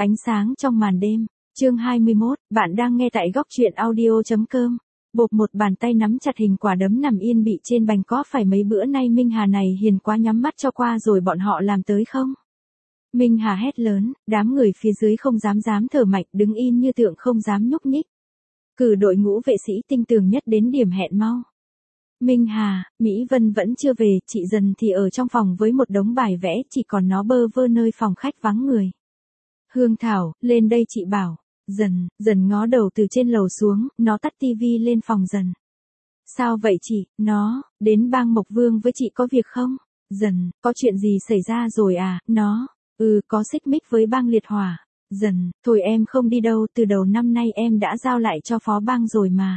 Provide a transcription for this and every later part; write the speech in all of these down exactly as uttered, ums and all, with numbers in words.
Ánh sáng trong màn đêm, chương hai mươi mốt, bạn đang nghe tại góc truyện audio.com. Bộp một bàn tay nắm chặt hình quả đấm nằm yên bị trên bành có phải mấy bữa nay Minh Hà này hiền quá nhắm mắt cho qua rồi bọn họ làm tới không? Minh Hà hét lớn, đám người phía dưới không dám dám thở mạnh đứng in như tượng không dám nhúc nhích. Cử đội ngũ vệ sĩ tinh tường nhất đến điểm hẹn mau. Minh Hà, Mỹ Vân vẫn chưa về, chị Dần thì ở trong phòng với một đống bài vẽ, chỉ còn nó bơ vơ nơi phòng khách vắng người. Hương Thảo, lên đây chị bảo. Dần, Dần ngó đầu từ trên lầu xuống, nó tắt tivi lên phòng Dần. Sao vậy chị, nó, đến bang Mộc Vương với chị có việc không? Dần, có chuyện gì xảy ra rồi à, nó, ừ có xích mích với bang liệt hỏa. Dần, thôi em không đi đâu, từ đầu năm nay em đã giao lại cho phó bang rồi mà.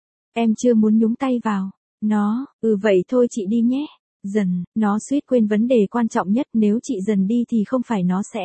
Em chưa muốn nhúng tay vào. Nó, ừ vậy thôi chị đi nhé. Dần, nó suýt quên vấn đề quan trọng nhất, nếu chị Dần đi thì không phải nó sẽ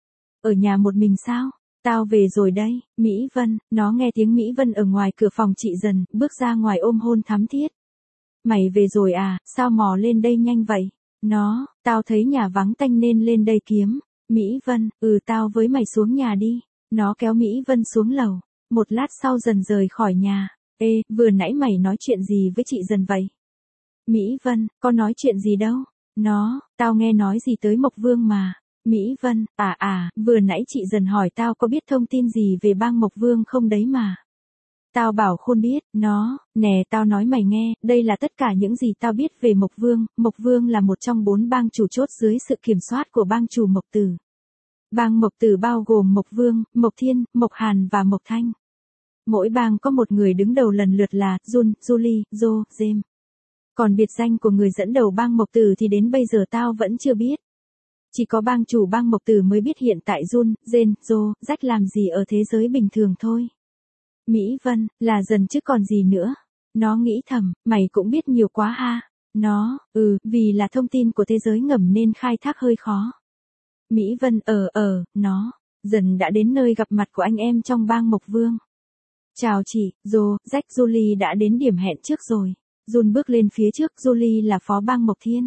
ở nhà một mình sao? Tao về rồi đây, Mỹ Vân, nó nghe tiếng Mỹ Vân ở ngoài cửa phòng chị Dần, bước ra ngoài ôm hôn thắm thiết. Mày về rồi à, sao mò lên đây nhanh vậy? Nó, tao thấy nhà vắng tanh nên lên đây kiếm. Mỹ Vân, ừ tao với mày xuống nhà đi. Nó kéo Mỹ Vân xuống lầu. Một lát sau Dần rời khỏi nhà. Ê, vừa nãy mày nói chuyện gì với chị Dần vậy? Mỹ Vân, có nói chuyện gì đâu. Nó, tao nghe nói gì tới Mộc Vương mà. Mỹ Vân, à à, vừa nãy chị Dần hỏi tao có biết thông tin gì về bang Mộc Vương không đấy mà. Tao bảo khôn biết, nó, nè tao nói mày nghe, đây là tất cả những gì tao biết về Mộc Vương. Mộc Vương là một trong bốn bang chủ chốt dưới sự kiểm soát của bang chủ Mộc Tử. Bang Mộc Tử bao gồm Mộc Vương, Mộc Thiên, Mộc Hàn và Mộc Thanh. Mỗi bang có một người đứng đầu lần lượt là Jun, Julie, Jo, James. Còn biệt danh của người dẫn đầu bang Mộc Tử thì đến bây giờ tao vẫn chưa biết. Chỉ có bang chủ bang Mộc Tử mới biết hiện tại Jun, Jen, Jo, Jack làm gì ở thế giới bình thường thôi. Mỹ Vân, là Dần chứ còn gì nữa. Nó nghĩ thầm, mày cũng biết nhiều quá ha. Nó, ừ, vì là thông tin của thế giới ngầm nên khai thác hơi khó. Mỹ Vân, ờ ờ, nó, Dần đã đến nơi gặp mặt của anh em trong bang Mộc Vương. Chào chị, Jo, Jack, Julie đã đến điểm hẹn trước rồi. Jun bước lên phía trước, Julie là phó bang Mộc Thiên.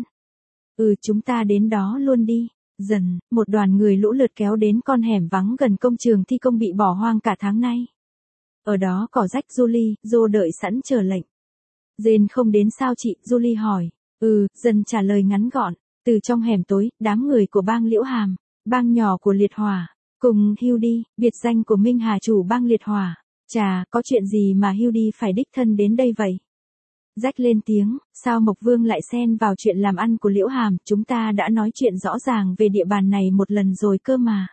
Ừ, chúng ta đến đó luôn đi. Dần, một đoàn người lũ lượt kéo đến con hẻm vắng gần công trường thi công bị bỏ hoang cả tháng nay. Ở đó có Jack, Julie, Jo đợi sẵn chờ lệnh. Jane không đến sao chị, Julie hỏi. Ừ, Dần trả lời ngắn gọn. Từ trong hẻm tối, đám người của bang Liễu Hàm, bang nhỏ của liệt hỏa, cùng Hildy, biệt danh của Minh Hà chủ bang liệt hỏa. Chà, có chuyện gì mà Hildy phải đích thân đến đây vậy? Jack lên tiếng, sao Mộc Vương lại xen vào chuyện làm ăn của Liễu Hàm, chúng ta đã nói chuyện rõ ràng về địa bàn này một lần rồi cơ mà.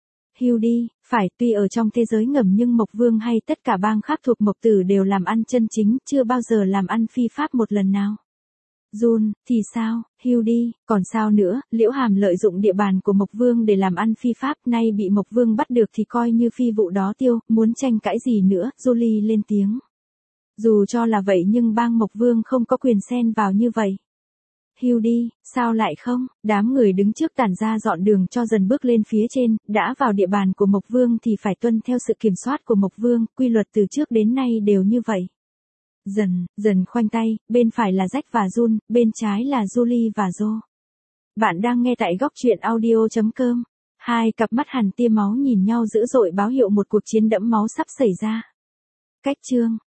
Hildy, phải, tuy ở trong thế giới ngầm nhưng Mộc Vương hay tất cả bang khác thuộc Mộc Tử đều làm ăn chân chính, chưa bao giờ làm ăn phi pháp một lần nào. Jun, thì sao, Hildy, còn sao nữa, Liễu Hàm lợi dụng địa bàn của Mộc Vương để làm ăn phi pháp, nay bị Mộc Vương bắt được thì coi như phi vụ đó tiêu, muốn tranh cãi gì nữa, Julie lên tiếng. Dù cho là vậy nhưng bang Mộc Vương không có quyền xen vào như vậy. Hildy, sao lại không, đám người đứng trước tản ra dọn đường cho Dần bước lên phía trên, đã vào địa bàn của Mộc Vương thì phải tuân theo sự kiểm soát của Mộc Vương, quy luật từ trước đến nay đều như vậy. Dần, Dần khoanh tay, bên phải là Jack và Jun, bên trái là Julie và Jo. Bạn đang nghe tại góc truyện audio.com. Hai cặp mắt hằn tia máu nhìn nhau dữ dội báo hiệu một cuộc chiến đẫm máu sắp xảy ra. Cách chương